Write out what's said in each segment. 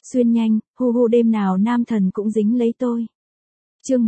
Xuyên nhanh, hu hu đêm nào nam thần cũng dính lấy tôi. Chương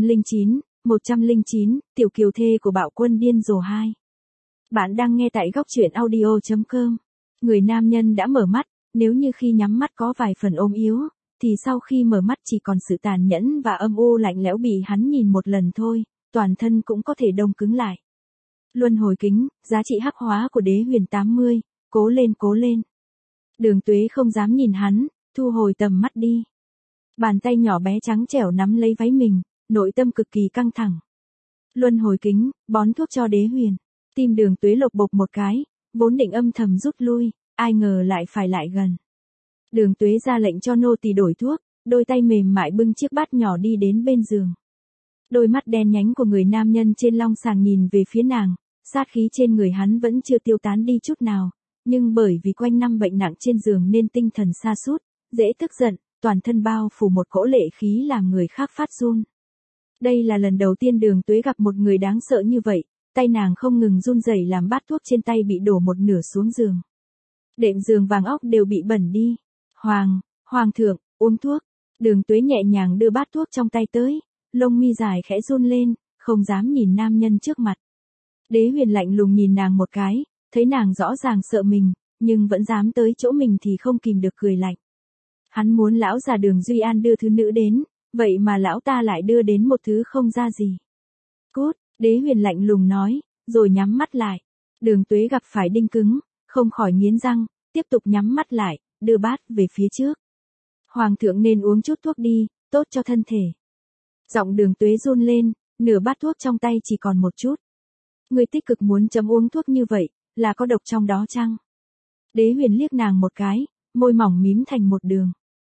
109, tiểu kiều thê của bạo quân điên rồ 2. Bạn đang nghe tại góc truyện audio.com. Người nam nhân đã mở mắt, nếu như khi nhắm mắt có vài phần ôm yếu, thì sau khi mở mắt chỉ còn sự tàn nhẫn và âm u lạnh lẽo bị hắn nhìn một lần thôi, toàn thân cũng có thể đông cứng lại. Luân hồi kính, giá trị hắc hóa của đế huyền 80, cố lên cố lên. Đường Tuế không dám nhìn hắn, thu hồi tầm mắt đi. Bàn tay nhỏ bé trắng trẻo nắm lấy váy mình, nội tâm cực kỳ căng thẳng. Luân hồi kính, bón thuốc cho đế huyền. Tim Đường Tuế lộc bộc một cái, vốn định âm thầm rút lui, ai ngờ lại phải lại gần. Đường Tuế ra lệnh cho nô tỳ đổi thuốc, đôi tay mềm mại bưng chiếc bát nhỏ đi đến bên giường. Đôi mắt đen nhánh của người nam nhân trên long sàng nhìn về phía nàng, sát khí trên người hắn vẫn chưa tiêu tán đi chút nào, nhưng bởi vì quanh năm bệnh nặng trên giường nên tinh thần sa sút, dễ tức giận, toàn thân bao phủ một cỗ lệ khí làm người khác phát run. Đây là lần đầu tiên Đường Tuế gặp một người đáng sợ như vậy, tay nàng không ngừng run rẩy làm bát thuốc trên tay bị đổ một nửa xuống giường. Đệm giường vàng óc đều bị bẩn đi. Hoàng thượng, uống thuốc. Đường Tuế nhẹ nhàng đưa bát thuốc trong tay tới, lông mi dài khẽ run lên, không dám nhìn nam nhân trước mặt. Đế huyền lạnh lùng nhìn nàng một cái, thấy nàng rõ ràng sợ mình, nhưng vẫn dám tới chỗ mình thì không kìm được cười lạnh. Hắn muốn lão già Đường Duy An đưa thứ nữ đến, vậy mà lão ta lại đưa đến một thứ không ra gì. Cút, đế huyền lạnh lùng nói, rồi nhắm mắt lại. Đường Tuế gặp phải đinh cứng, không khỏi nghiến răng, tiếp tục nhắm mắt lại, đưa bát về phía trước. Hoàng thượng nên uống chút thuốc đi, tốt cho thân thể. Giọng Đường Tuế run lên, nửa bát thuốc trong tay chỉ còn một chút. Người tích cực muốn chấm uống thuốc như vậy, là có độc trong đó chăng? Đế huyền liếc nàng một cái, môi mỏng mím thành một đường.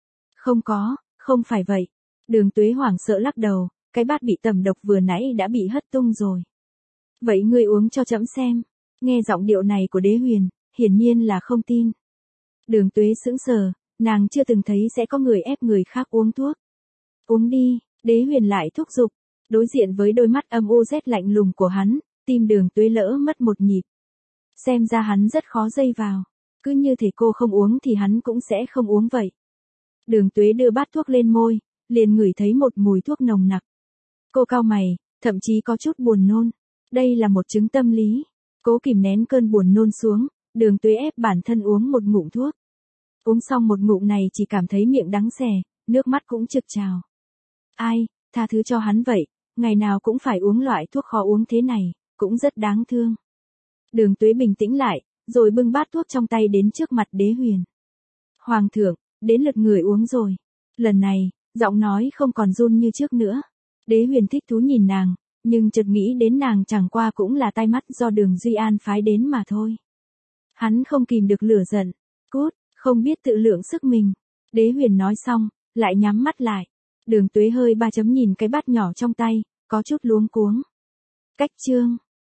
Không phải vậy. Đường Tuế hoảng sợ lắc đầu, cái bát bị tẩm độc vừa nãy đã bị hất tung rồi. Vậy ngươi uống cho trẫm xem. Nghe giọng điệu này của đế huyền, hiển nhiên là không tin. Đường Tuế sững sờ, nàng chưa từng thấy sẽ có người ép người khác uống thuốc. Uống đi, đế huyền lại thúc giục. Đối diện với đôi mắt âm u rét lạnh lùng của hắn, tim Đường Tuế lỡ mất một nhịp. Xem ra hắn rất khó dây vào. Cứ như thể cô không uống thì hắn cũng sẽ không uống vậy. Đường Tuế đưa bát thuốc lên môi, liền ngửi thấy một mùi thuốc nồng nặc. Cô cau mày, thậm chí có chút buồn nôn. Đây là một chứng tâm lý. Cố kìm nén cơn buồn nôn xuống, Đường Tuế ép bản thân uống một ngụm thuốc. Uống xong một ngụm này chỉ cảm thấy miệng đắng xè, nước mắt cũng trực trào. Ai, tha thứ cho hắn vậy, ngày nào cũng phải uống loại thuốc khó uống thế này, cũng rất đáng thương. Đường Tuế bình tĩnh lại, rồi bưng bát thuốc trong tay đến trước mặt đế huyền. Hoàng thượng, đến lượt người uống rồi. Lần này, giọng nói không còn run như trước nữa. Đế huyền thích thú nhìn nàng, nhưng chợt nghĩ đến nàng chẳng qua cũng là tai mắt do Đường Duy An phái đến mà thôi. Hắn không kìm được lửa giận. Cút, không biết tự lượng sức mình. Đế huyền nói xong, lại nhắm mắt lại. Đường Tuế hơi ba chấm nhìn cái bát nhỏ trong tay, có chút luống cuống. Cách chương.